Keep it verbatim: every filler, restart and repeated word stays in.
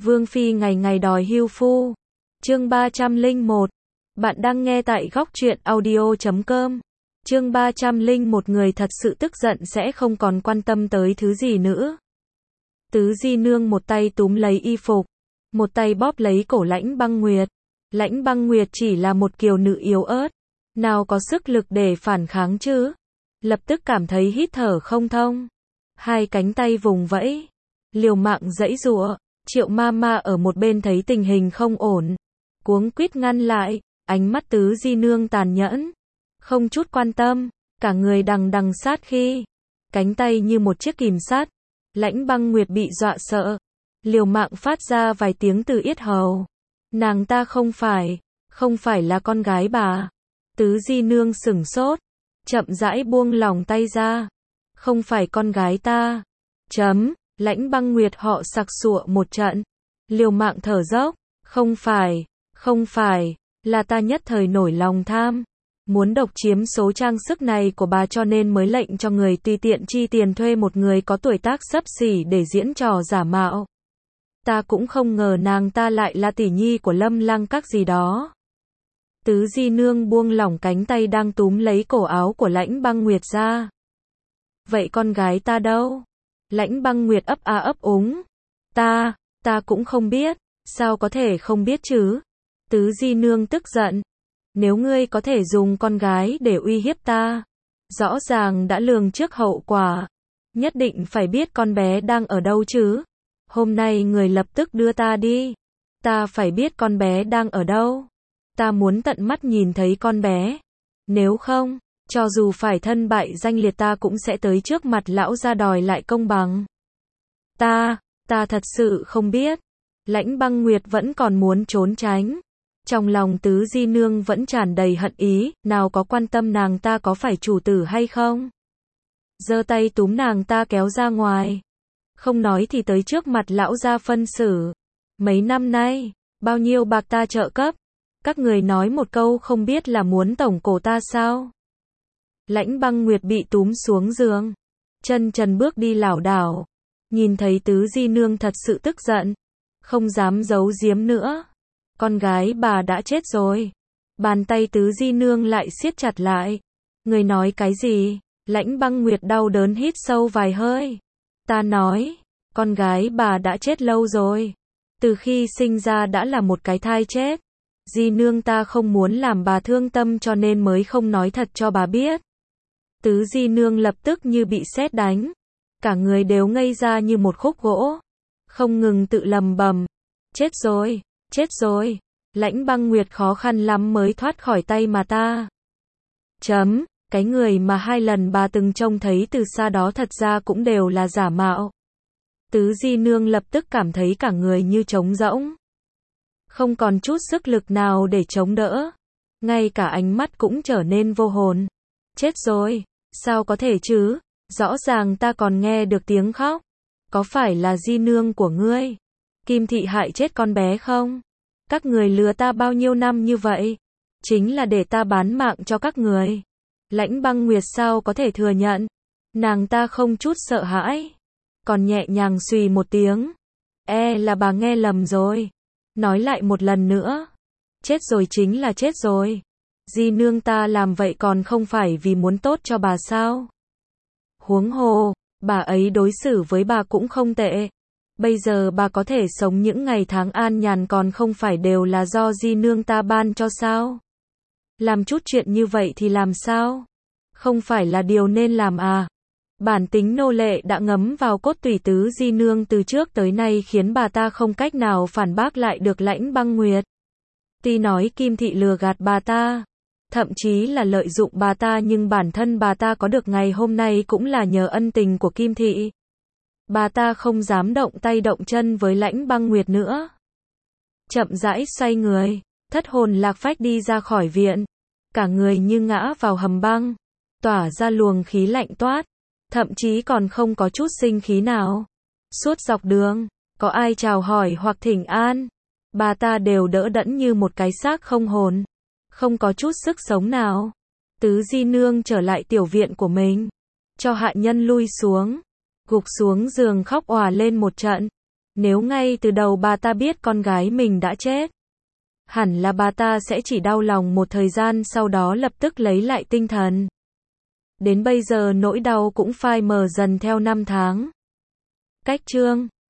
Vương Phi ngày ngày đòi hưu phu. Chương ba trăm lẻ một. Bạn đang nghe tại góc truyện audio chấm com. Chương ba trăm lẻ một. Người thật sự tức giận sẽ không còn quan tâm tới thứ gì nữa. Tứ Di Nương một tay túm lấy y phục, một tay bóp lấy cổ Lãnh Băng Nguyệt. Lãnh Băng Nguyệt chỉ là một kiều nữ yếu ớt, nào có sức lực để phản kháng chứ. Lập tức cảm thấy hít thở không thông, hai cánh tay vùng vẫy, liều mạng giãy giụa. Triệu ma ma ở một bên thấy tình hình không ổn, cuống quýt ngăn lại. Ánh mắt Tứ Di Nương tàn nhẫn, không chút quan tâm, cả người đằng đằng sát khí, cánh tay như một chiếc kìm sắt. Lãnh Băng Nguyệt bị dọa sợ, liều mạng phát ra vài tiếng từ yết hầu. Nàng ta không phải, không phải là con gái bà. Tứ Di Nương sửng sốt, chậm rãi buông lòng tay ra. Không phải con gái ta. Chấm. Lãnh Băng Nguyệt họ sặc sụa một trận, liều mạng thở dốc. Không phải, không phải, là ta nhất thời nổi lòng tham, muốn độc chiếm số trang sức này của bà cho nên mới lệnh cho người tùy tiện chi tiền thuê một người có tuổi tác xấp xỉ để diễn trò giả mạo. Ta cũng không ngờ nàng ta lại là tỷ nhi của Lâm Lăng Các gì đó. Tứ Di Nương buông lỏng cánh tay đang túm lấy cổ áo của Lãnh Băng Nguyệt ra. Vậy con gái ta đâu? Lãnh Băng Nguyệt ấp a ấp úng. Ta, ta cũng không biết. Sao có thể không biết chứ? Tứ Di Nương tức giận. Nếu ngươi có thể dùng con gái để uy hiếp ta, rõ ràng đã lường trước hậu quả, nhất định phải biết con bé đang ở đâu chứ. Hôm nay người lập tức đưa ta đi. Ta phải biết con bé đang ở đâu. Ta muốn tận mắt nhìn thấy con bé. Nếu không, cho dù phải thân bại danh liệt ta cũng sẽ tới trước mặt lão gia đòi lại công bằng. Ta, ta thật sự không biết. Lãnh Băng Nguyệt vẫn còn muốn trốn tránh. Trong lòng Tứ Di Nương vẫn tràn đầy hận ý, nào có quan tâm nàng ta có phải chủ tử hay không. Giơ tay túm nàng ta kéo ra ngoài. Không nói thì tới trước mặt lão gia phân xử. Mấy năm nay, bao nhiêu bạc ta trợ cấp, các người nói một câu không biết là muốn tổng cổ ta sao? Lãnh Băng Nguyệt bị túm xuống giường, chân trần bước đi lảo đảo. Nhìn thấy Tứ Di Nương thật sự tức giận, không dám giấu giếm nữa. Con gái bà đã chết rồi. Bàn tay Tứ Di Nương lại siết chặt lại. Người nói cái gì? Lãnh Băng Nguyệt đau đớn hít sâu vài hơi. Ta nói, con gái bà đã chết lâu rồi. Từ khi sinh ra đã là một cái thai chết. Di Nương ta không muốn làm bà thương tâm cho nên mới không nói thật cho bà biết. Tứ Di Nương lập tức như bị sét đánh. Cả người đều ngây ra như một khúc gỗ. Không ngừng tự lầm bầm. Chết rồi, chết rồi. Lãnh Băng Nguyệt khó khăn lắm mới thoát khỏi tay mà ta. Chấm, cái người mà hai lần bà từng trông thấy từ xa đó thật ra cũng đều là giả mạo. Tứ Di Nương lập tức cảm thấy cả người như trống rỗng. Không còn chút sức lực nào để chống đỡ. Ngay cả ánh mắt cũng trở nên vô hồn. Chết rồi, sao có thể chứ? Rõ ràng ta còn nghe được tiếng khóc. Có phải là Di Nương của ngươi, Kim Thị hại chết con bé không? Các người lừa ta bao nhiêu năm như vậy, chính là để ta bán mạng cho các người. Lãnh Băng Nguyệt sao có thể thừa nhận? Nàng ta không chút sợ hãi, còn nhẹ nhàng xùy một tiếng. E là bà nghe lầm rồi. Nói lại một lần nữa. Chết rồi chính là chết rồi. Di Nương ta làm vậy còn không phải vì muốn tốt cho bà sao? Huống hồ, bà ấy đối xử với bà cũng không tệ. Bây giờ bà có thể sống những ngày tháng an nhàn còn không phải đều là do Di Nương ta ban cho sao? Làm chút chuyện như vậy thì làm sao? Không phải là điều nên làm à? Bản tính nô lệ đã ngấm vào cốt tủy Tứ Di Nương từ trước tới nay khiến bà ta không cách nào phản bác lại được Lãnh Băng Nguyệt. Tuy nói Kim Thị lừa gạt bà ta, thậm chí là lợi dụng bà ta, nhưng bản thân bà ta có được ngày hôm nay cũng là nhờ ân tình của Kim Thị. Bà ta không dám động tay động chân với Lãnh Băng Nguyệt nữa. Chậm rãi xoay người, thất hồn lạc phách đi ra khỏi viện. Cả người như ngã vào hầm băng, tỏa ra luồng khí lạnh toát, thậm chí còn không có chút sinh khí nào. Suốt dọc đường, có ai chào hỏi hoặc thỉnh an, bà ta đều đỡ đẫn như một cái xác không hồn, không có chút sức sống nào. Tứ Di Nương trở lại tiểu viện của mình, cho hạ nhân lui xuống, gục xuống giường khóc òa lên một trận. Nếu ngay từ đầu bà ta biết con gái mình đã chết, hẳn là bà ta sẽ chỉ đau lòng một thời gian sau đó lập tức lấy lại tinh thần. Đến bây giờ nỗi đau cũng phai mờ dần theo năm tháng. Cách chương